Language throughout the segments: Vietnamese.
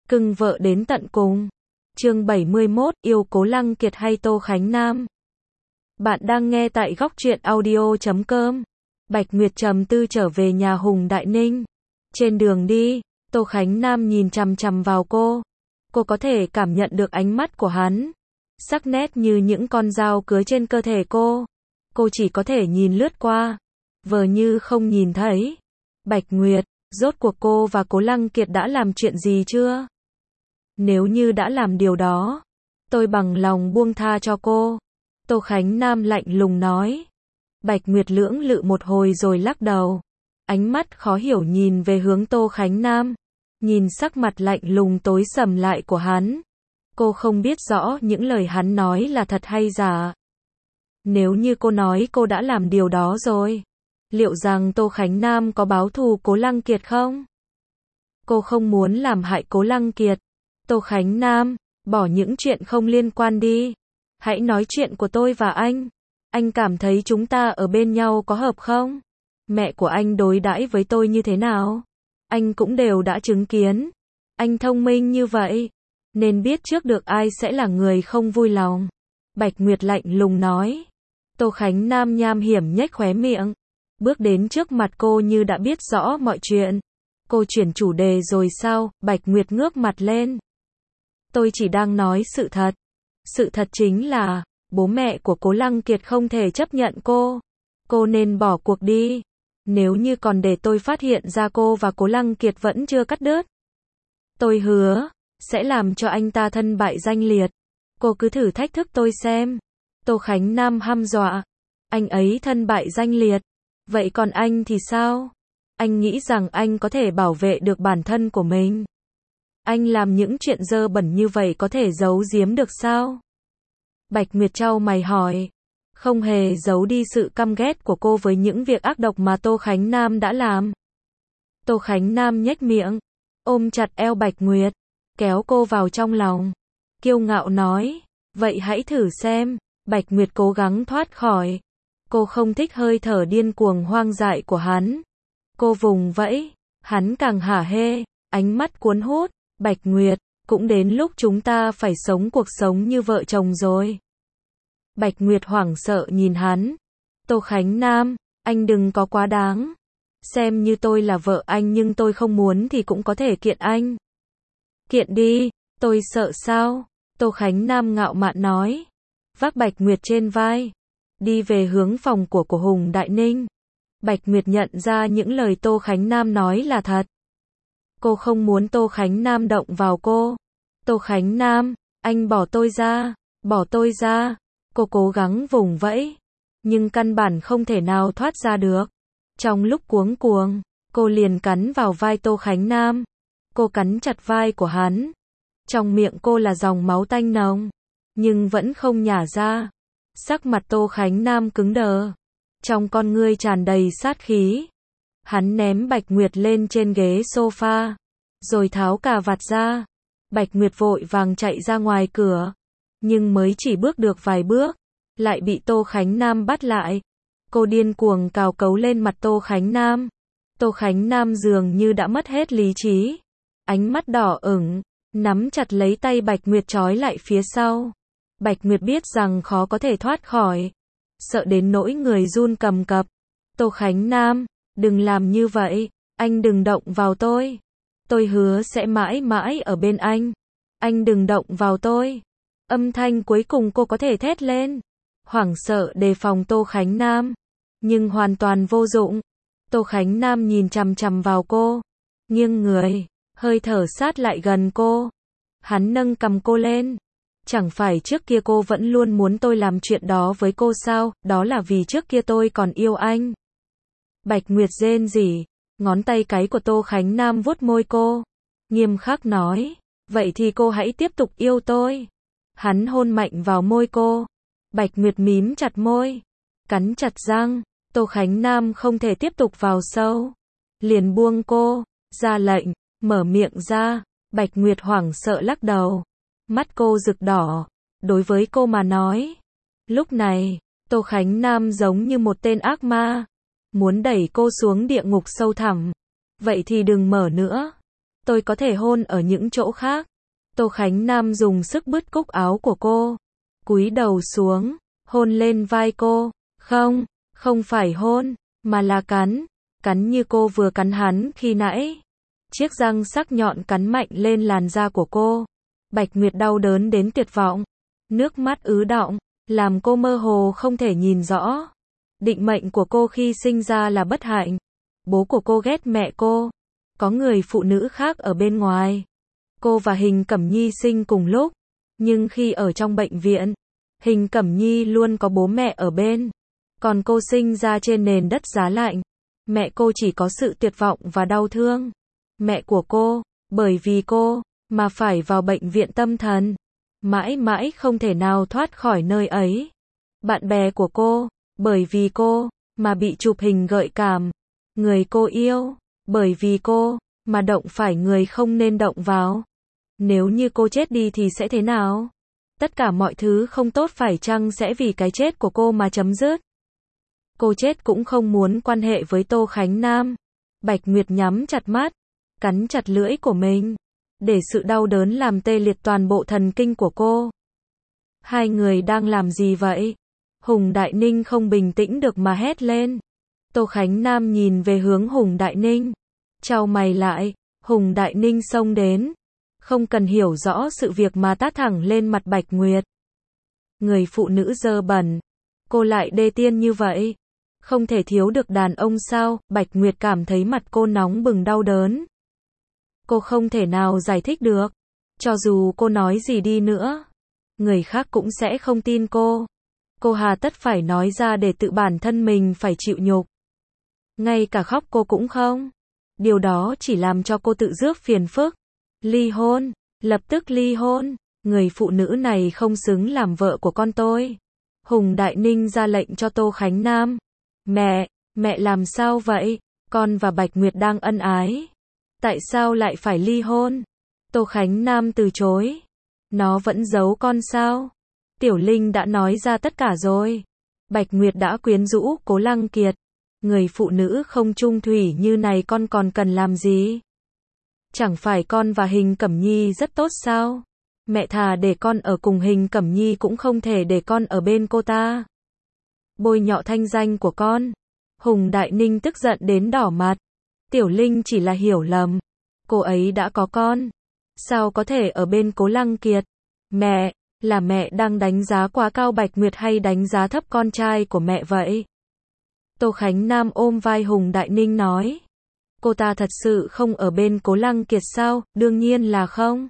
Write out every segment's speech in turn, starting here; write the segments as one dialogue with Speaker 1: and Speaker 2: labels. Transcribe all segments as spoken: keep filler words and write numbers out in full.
Speaker 1: Cưng vợ đến tận cùng. Chương bảy mươi mốt, yêu Cố Lăng Kiệt hay Tô Khánh Nam? Bạn đang nghe tại góc truyện audio chấm com. Bạch Nguyệt trầm tư trở về nhà Hùng Đại Ninh. Trên đường đi, Tô Khánh Nam nhìn chằm chằm vào cô. Cô có thể cảm nhận được ánh mắt của hắn. Sắc nét như những con dao cứa trên cơ thể cô. Cô chỉ có thể nhìn lướt qua. Vờ như không nhìn thấy. Bạch Nguyệt, rốt cuộc cô và Cố Lăng Kiệt đã làm chuyện gì chưa? Nếu như đã làm điều đó, tôi bằng lòng buông tha cho cô. Tô Khánh Nam lạnh lùng nói. Bạch Nguyệt lưỡng lự một hồi rồi lắc đầu. Ánh mắt khó hiểu nhìn về hướng Tô Khánh Nam. Nhìn sắc mặt lạnh lùng tối sầm lại của hắn. Cô không biết rõ những lời hắn nói là thật hay giả. Nếu như cô nói cô đã làm điều đó rồi, liệu rằng Tô Khánh Nam có báo thù Cố Lăng Kiệt không? Cô không muốn làm hại Cố Lăng Kiệt. Tô Khánh Nam, bỏ những chuyện không liên quan đi. Hãy nói chuyện của tôi và anh. Anh cảm thấy chúng ta ở bên nhau có hợp không? Mẹ của anh đối đãi với tôi như thế nào? Anh cũng đều đã chứng kiến. Anh thông minh như vậy, nên biết trước được ai sẽ là người không vui lòng. Bạch Nguyệt lạnh lùng nói. Tô Khánh Nam nham hiểm nhếch khóe miệng. Bước đến trước mặt cô như đã biết rõ mọi chuyện. Cô chuyển chủ đề rồi sao? Bạch Nguyệt ngước mặt lên. Tôi chỉ đang nói sự thật. Sự thật chính là, bố mẹ của Cố Lăng Kiệt không thể chấp nhận cô. Cô nên bỏ cuộc đi. Nếu như còn để tôi phát hiện ra cô và Cố Lăng Kiệt vẫn chưa cắt đứt, tôi hứa, sẽ làm cho anh ta thân bại danh liệt. Cô cứ thử thách thức tôi xem. Tô Khánh Nam hăm dọa. Anh ấy thân bại danh liệt. Vậy còn anh thì sao? Anh nghĩ rằng anh có thể bảo vệ được bản thân của mình. Anh làm những chuyện dơ bẩn như vậy có thể giấu giếm được sao? Bạch Nguyệt chau mày hỏi. Không hề giấu đi sự căm ghét của cô với những việc ác độc mà Tô Khánh Nam đã làm. Tô Khánh Nam nhếch miệng, ôm chặt eo Bạch Nguyệt, kéo cô vào trong lòng. Kiêu ngạo nói, vậy hãy thử xem. Bạch Nguyệt cố gắng thoát khỏi. Cô không thích hơi thở điên cuồng hoang dại của hắn. Cô vùng vẫy, hắn càng hả hê, ánh mắt cuốn hút. Bạch Nguyệt, cũng đến lúc chúng ta phải sống cuộc sống như vợ chồng rồi. Bạch Nguyệt hoảng sợ nhìn hắn. Tô Khánh Nam, anh đừng có quá đáng. Xem như tôi là vợ anh nhưng tôi không muốn thì cũng có thể kiện anh. Kiện đi, tôi sợ sao? Tô Khánh Nam ngạo mạn nói. Vác Bạch Nguyệt trên vai. Đi về hướng phòng của của Hùng Đại Ninh. Bạch Nguyệt nhận ra những lời Tô Khánh Nam nói là thật. Cô không muốn Tô Khánh Nam động vào cô. Tô Khánh Nam, anh bỏ tôi ra, bỏ tôi ra. Cô cố gắng vùng vẫy, nhưng căn bản không thể nào thoát ra được. Trong lúc cuống cuồng, cô liền cắn vào vai Tô Khánh Nam. Cô cắn chặt vai của hắn. Trong miệng cô là dòng máu tanh nồng, nhưng vẫn không nhả ra. Sắc mặt Tô Khánh Nam cứng đờ. Trong con ngươi tràn đầy sát khí. Hắn ném Bạch Nguyệt lên trên ghế sofa, rồi tháo cà vạt ra. Bạch Nguyệt vội vàng chạy ra ngoài cửa. Nhưng mới chỉ bước được vài bước, lại bị Tô Khánh Nam bắt lại. Cô điên cuồng cào cấu lên mặt Tô Khánh Nam. Tô Khánh Nam dường như đã mất hết lý trí. Ánh mắt đỏ ửng, nắm chặt lấy tay Bạch Nguyệt trói lại phía sau. Bạch Nguyệt biết rằng khó có thể thoát khỏi. Sợ đến nỗi người run cầm cập. Tô Khánh Nam, đừng làm như vậy. Anh đừng động vào tôi. Tôi hứa sẽ mãi mãi ở bên anh. Anh đừng động vào tôi. Âm thanh cuối cùng cô có thể thét lên. Hoảng sợ đề phòng Tô Khánh Nam. Nhưng hoàn toàn vô dụng. Tô Khánh Nam nhìn chằm chằm vào cô. Nghiêng người, hơi thở sát lại gần cô. Hắn nâng cầm cô lên. Chẳng phải trước kia cô vẫn luôn muốn tôi làm chuyện đó với cô sao? Đó là vì trước kia tôi còn yêu anh. Bạch Nguyệt rên rỉ. Ngón tay cái của Tô Khánh Nam vuốt môi cô. Nghiêm khắc nói. Vậy thì cô hãy tiếp tục yêu tôi. Hắn hôn mạnh vào môi cô. Bạch Nguyệt mím chặt môi, cắn chặt răng. Tô Khánh Nam không thể tiếp tục vào sâu. Liền buông cô, ra lệnh, mở miệng ra. Bạch Nguyệt hoảng sợ lắc đầu. Mắt cô rực đỏ. Đối với cô mà nói, lúc này, Tô Khánh Nam giống như một tên ác ma. Muốn đẩy cô xuống địa ngục sâu thẳm. Vậy thì đừng mở nữa. tôi có thể hôn ở những chỗ khác. Tô Khánh Nam dùng sức bứt cúc áo của cô, cúi đầu xuống, hôn lên vai cô. Không, không phải hôn, mà là cắn, cắn như cô vừa cắn hắn khi nãy. Chiếc răng sắc nhọn cắn mạnh lên làn da của cô. Bạch Nguyệt đau đớn đến tuyệt vọng, nước mắt ứ đọng, làm cô mơ hồ không thể nhìn rõ. Định mệnh của cô khi sinh ra là bất hạnh. Bố của cô ghét mẹ cô, có người phụ nữ khác ở bên ngoài. Cô và Hình Cẩm Nhi sinh cùng lúc, nhưng khi ở trong bệnh viện, Hình Cẩm Nhi luôn có bố mẹ ở bên. Còn cô sinh ra trên nền đất giá lạnh. Mẹ cô chỉ có sự tuyệt vọng và đau thương. Mẹ của cô, bởi vì cô, mà phải vào bệnh viện tâm thần. Mãi mãi không thể nào thoát khỏi nơi ấy. Bạn bè của cô, bởi vì cô, mà bị chụp hình gợi cảm. Người cô yêu, bởi vì cô, mà động phải người không nên động vào. Nếu như cô chết đi thì sẽ thế nào? Tất cả mọi thứ không tốt phải chăng sẽ vì cái chết của cô mà chấm dứt? Cô chết cũng không muốn quan hệ với Tô Khánh Nam. Bạch Nguyệt nhắm chặt mắt, cắn chặt lưỡi của mình, để sự đau đớn làm tê liệt toàn bộ thần kinh của cô. Hai người đang làm gì vậy? Hùng Đại Ninh không bình tĩnh được mà hét lên. Tô Khánh Nam nhìn về hướng Hùng Đại Ninh, chau mày lại. Hùng Đại Ninh xông đến, không cần hiểu rõ sự việc mà tát thẳng lên mặt Bạch Nguyệt. Người phụ nữ dơ bẩn, cô lại đê tiện như vậy, không thể thiếu được đàn ông sao? Bạch Nguyệt cảm thấy mặt cô nóng bừng đau đớn. Cô không thể nào giải thích được, cho dù cô nói gì đi nữa, người khác cũng sẽ không tin cô. Cô hà tất phải nói ra để tự bản thân mình phải chịu nhục. Ngay cả khóc cô cũng không. Điều đó chỉ làm cho cô tự rước phiền phức. Ly hôn, lập tức ly hôn. Người phụ nữ này không xứng làm vợ của con tôi. Hùng Đại Ninh ra lệnh cho Tô Khánh Nam. Mẹ, mẹ làm sao vậy? Con và Bạch Nguyệt đang ân ái. Tại sao lại phải ly hôn? Tô Khánh Nam từ chối. Nó vẫn giấu con sao? Tiểu Linh đã nói ra tất cả rồi. Bạch Nguyệt đã quyến rũ Cố Lăng Kiệt. Người phụ nữ không trung thủy như này con còn cần làm gì? Chẳng phải con và Hình Cẩm Nhi rất tốt sao? Mẹ thà để con ở cùng Hình Cẩm Nhi cũng không thể để con ở bên cô ta. Bôi nhọ thanh danh của con. Hùng Đại Ninh tức giận đến đỏ mặt. Tiểu Linh chỉ là hiểu lầm. Cô ấy đã có con. Sao có thể ở bên Cố Lăng Kiệt? Mẹ, là mẹ đang đánh giá quá cao Bạch Nguyệt hay đánh giá thấp con trai của mẹ vậy? Tô Khánh Nam ôm vai Hùng Đại Ninh nói. Cô ta thật sự không ở bên Cố Lăng Kiệt sao? Đương nhiên là không.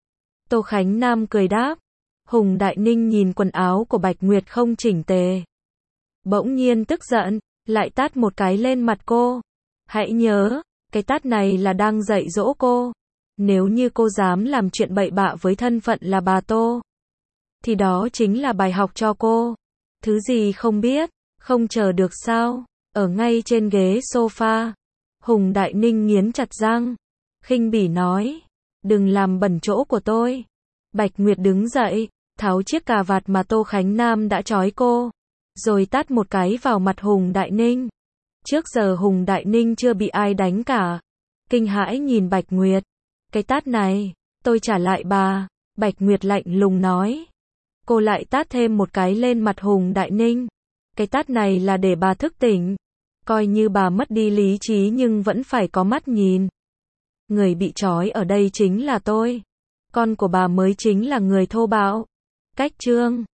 Speaker 1: Tô Khánh Nam cười đáp. Hùng Đại Ninh nhìn quần áo của Bạch Nguyệt không chỉnh tề. Bỗng nhiên tức giận, lại tát một cái lên mặt cô. Hãy nhớ, cái tát này là đang dạy dỗ cô. Nếu như cô dám làm chuyện bậy bạ với thân phận là bà Tô, thì đó chính là bài học cho cô. Thứ gì không biết, không chờ được sao? Ở ngay trên ghế sofa, Hùng Đại Ninh nghiến chặt răng, khinh bỉ nói. Đừng làm bẩn chỗ của tôi. Bạch Nguyệt đứng dậy, tháo chiếc cà vạt mà Tô Khánh Nam đã trói cô, rồi tát một cái vào mặt Hùng Đại Ninh. Trước giờ Hùng Đại Ninh chưa bị ai đánh cả. Kinh hãi nhìn Bạch Nguyệt. Cái tát này, tôi trả lại bà. Bạch Nguyệt lạnh lùng nói. Cô lại tát thêm một cái lên mặt Hùng Đại Ninh. Cái tát này là để bà thức tỉnh. Coi như bà mất đi lý trí nhưng vẫn phải có mắt nhìn. Người bị trói ở đây chính là tôi. Con của bà mới chính là người thô bạo. Cách chương